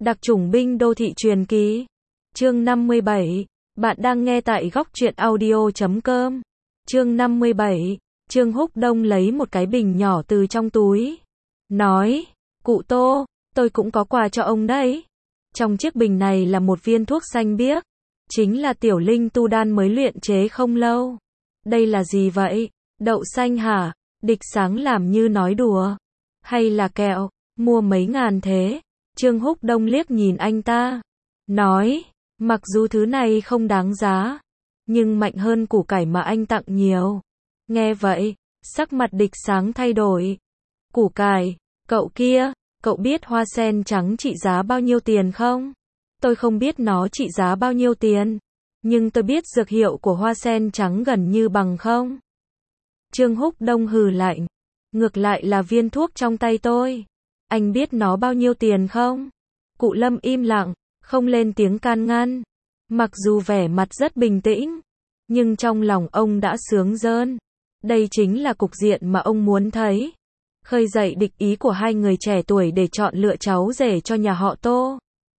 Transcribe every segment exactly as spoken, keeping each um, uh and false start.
Đặc chủng binh đô thị truyền kỳ. Chương năm mươi bảy. Bạn đang nghe tại góc truyện audio chấm com. Chương năm mươi bảy. Trương Húc Đông lấy một cái bình nhỏ từ trong túi. Nói, cụ Tô, tôi cũng có quà cho ông đấy. Trong chiếc bình này là một viên thuốc xanh biếc. Chính là tiểu linh tu đan mới luyện chế không lâu. Đây là gì vậy? Đậu xanh hả? Địch Sáng làm như nói đùa. Hay là kẹo? Mua mấy ngàn thế? Trương Húc Đông liếc nhìn anh ta. Nói, mặc dù thứ này không đáng giá, nhưng mạnh hơn củ cải mà anh tặng nhiều. Nghe vậy, sắc mặt Địch Sáng thay đổi. Củ cải, cậu kia, cậu biết hoa sen trắng trị giá bao nhiêu tiền không? Tôi không biết nó trị giá bao nhiêu tiền, nhưng tôi biết dược hiệu của hoa sen trắng gần như bằng không. Trương Húc Đông hừ lạnh. Ngược lại là viên thuốc trong tay tôi. Anh biết nó bao nhiêu tiền không? Cụ Lâm im lặng, không lên tiếng can ngăn. Mặc dù vẻ mặt rất bình tĩnh, nhưng trong lòng ông đã sướng rơn. Đây chính là cục diện mà ông muốn thấy. Khơi dậy địch ý của hai người trẻ tuổi để chọn lựa cháu rể cho nhà họ Tô.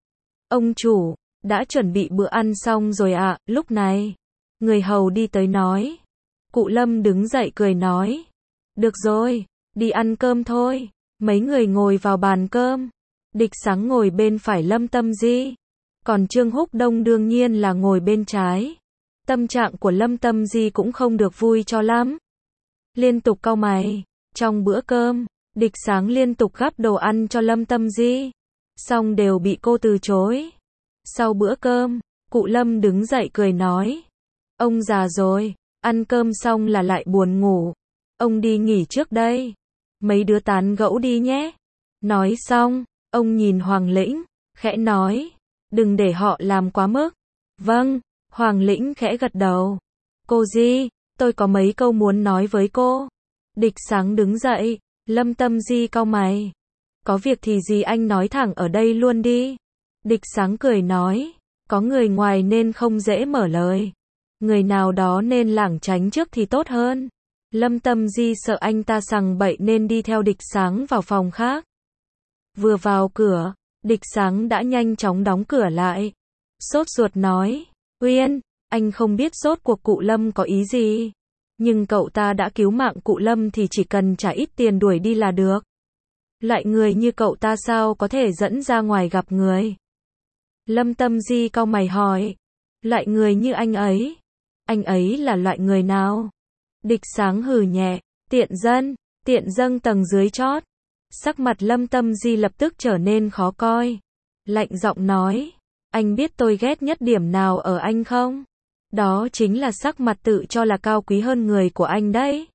Ông chủ, đã chuẩn bị bữa ăn xong rồi ạ, à, lúc này. Người hầu đi tới nói. Cụ Lâm đứng dậy cười nói. Được rồi, đi ăn cơm thôi. Mấy người ngồi vào bàn cơm. Địch Sáng ngồi bên phải Lâm Tâm Di. Còn Trương Húc Đông đương nhiên là ngồi bên trái. Tâm trạng của Lâm Tâm Di cũng không được vui cho lắm. Liên tục cau mày. Trong bữa cơm, Địch Sáng liên tục gắp đồ ăn cho Lâm Tâm Di. Xong đều bị cô từ chối. Sau bữa cơm, cụ Lâm đứng dậy cười nói. Ông già rồi, ăn cơm xong là lại buồn ngủ. Ông đi nghỉ trước đây. Mấy đứa tán gẫu đi nhé. Nói xong, ông nhìn Hoàng Lĩnh, khẽ nói. Đừng để họ làm quá mức. Vâng, Hoàng Lĩnh khẽ gật đầu. Cô Di, tôi có mấy câu muốn nói với cô. Địch Sáng đứng dậy, Lâm Tâm Di cau mày. Có việc thì gì anh nói thẳng ở đây luôn đi. Địch Sáng cười nói. Có người ngoài nên không dễ mở lời. Người nào đó nên lảng tránh trước thì tốt hơn. Lâm Tâm Di sợ anh ta sằng bậy nên đi theo Địch Sáng vào phòng khác. Vừa vào cửa, Địch Sáng đã nhanh chóng đóng cửa lại. Sốt ruột nói. Uyên, anh không biết rốt cuộc cụ Lâm có ý gì. Nhưng cậu ta đã cứu mạng cụ Lâm thì chỉ cần trả ít tiền đuổi đi là được. Loại người như cậu ta sao có thể dẫn ra ngoài gặp người. Lâm Tâm Di cau mày hỏi. Loại người như anh ấy. Anh ấy là loại người nào? Địch Sáng hừ nhẹ. Tiện dân, tiện dân tầng dưới chót. Sắc mặt Lâm Tâm Di lập tức trở nên khó coi. Lạnh giọng nói. Anh biết tôi ghét nhất điểm nào ở anh không? Đó chính là sắc mặt tự cho là cao quý hơn người của anh đấy.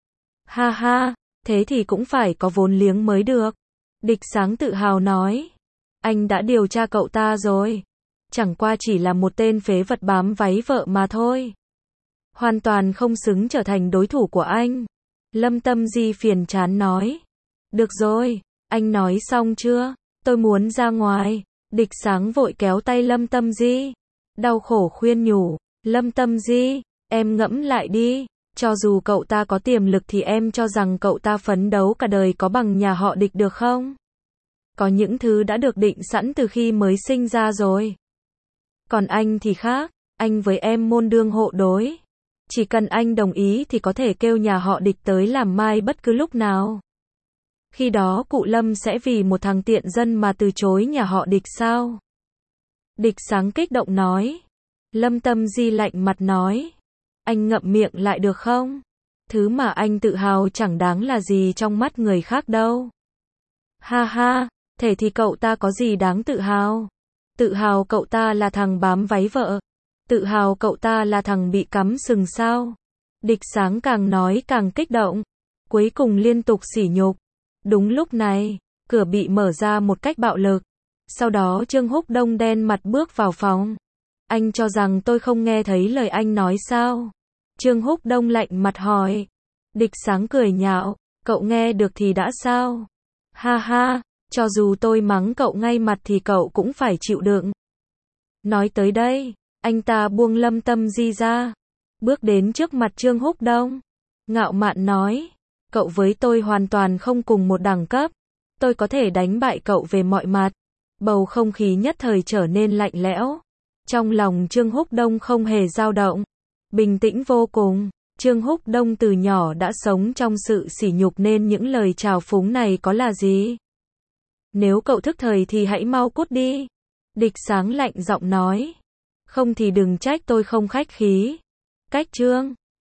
Ha ha, thế thì cũng phải có vốn liếng mới được. Địch Sáng tự hào nói. Anh đã điều tra cậu ta rồi. Chẳng qua chỉ là một tên phế vật bám váy vợ mà thôi. Hoàn toàn không xứng trở thành đối thủ của anh. Lâm Tâm Di phiền chán nói. Được rồi, anh nói xong chưa? Tôi muốn ra ngoài. Địch Sáng vội kéo tay Lâm Tâm Di. Đau khổ khuyên nhủ. Lâm Tâm Di, em ngẫm lại đi. Cho dù cậu ta có tiềm lực thì em cho rằng cậu ta phấn đấu cả đời có bằng nhà họ Địch được không? Có những thứ đã được định sẵn từ khi mới sinh ra rồi. Còn anh thì khác, anh với em môn đương hộ đối. Chỉ cần anh đồng ý thì có thể kêu nhà họ Địch tới làm mai bất cứ lúc nào. Khi đó cụ Lâm sẽ vì một thằng tiện dân mà từ chối nhà họ Địch sao? Địch Sáng kích động nói. Lâm Tâm Di lạnh mặt nói. Anh ngậm miệng lại được không? Thứ mà anh tự hào chẳng đáng là gì trong mắt người khác đâu. Ha ha, thế thì cậu ta có gì đáng tự hào? Tự hào cậu ta là thằng bám váy vợ. Tự hào cậu ta là thằng bị cắm sừng sao? Địch Sáng càng nói càng kích động. Cuối cùng liên tục sỉ nhục. Đúng lúc này, cửa bị mở ra một cách bạo lực. Sau đó Trương Húc Đông đen mặt bước vào phòng. Anh cho rằng tôi không nghe thấy lời anh nói sao? Trương Húc Đông lạnh mặt hỏi. Địch Sáng cười nhạo. Cậu nghe được thì đã sao? Ha ha, cho dù tôi mắng cậu ngay mặt thì cậu cũng phải chịu đựng. Nói tới đây, anh ta buông Lâm Tâm Di ra. Bước đến trước mặt Trương Húc Đông. Ngạo mạn nói. Cậu với tôi hoàn toàn không cùng một đẳng cấp. Tôi có thể đánh bại cậu về mọi mặt. Bầu không khí nhất thời trở nên lạnh lẽo. Trong lòng Trương Húc Đông không hề dao động, bình tĩnh vô cùng. Trương Húc Đông từ nhỏ đã sống trong sự sỉ nhục nên những lời trào phúng này có là gì? Nếu cậu thức thời thì hãy mau cút đi. Địch Sáng lạnh giọng nói. Không thì đừng trách tôi không khách khí. Cách Trương